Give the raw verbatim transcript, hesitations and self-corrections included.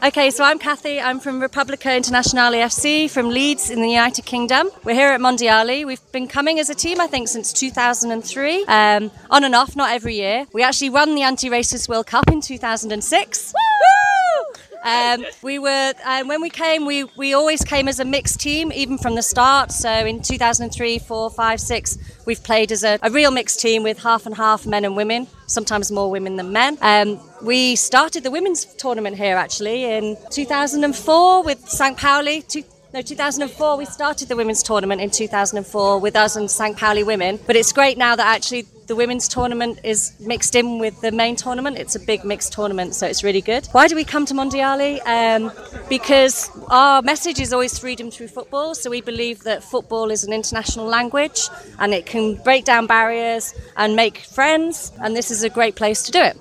Okay, so I'm Kathy. I'm from Repubblica Internazionale F C from Leeds in the United Kingdom. We're here at Mondiali. We've been coming as a team, I think, since two thousand three, um, on and off, not every year. We actually won the Anti-Racist World Cup in two thousand six. Woo! Um, we were um, when we came, we, we always came as a mixed team, even from the start. So in two thousand three, four, five, six, we've played as a, a real mixed team with half and half men and women, sometimes more women than men. Um, we started the women's tournament here actually in two thousand four with Saint Pauli. Two, No, two thousand four, we started the women's tournament in two thousand four with us and Saint Pauli women. But it's great now that actually the women's tournament is mixed in with the main tournament. It's a big mixed tournament, so it's really good. Why do we come to Mondiali? Um, because our message is always freedom through football. So we believe that football is an international language and it can break down barriers and make friends. And this is a great place to do it.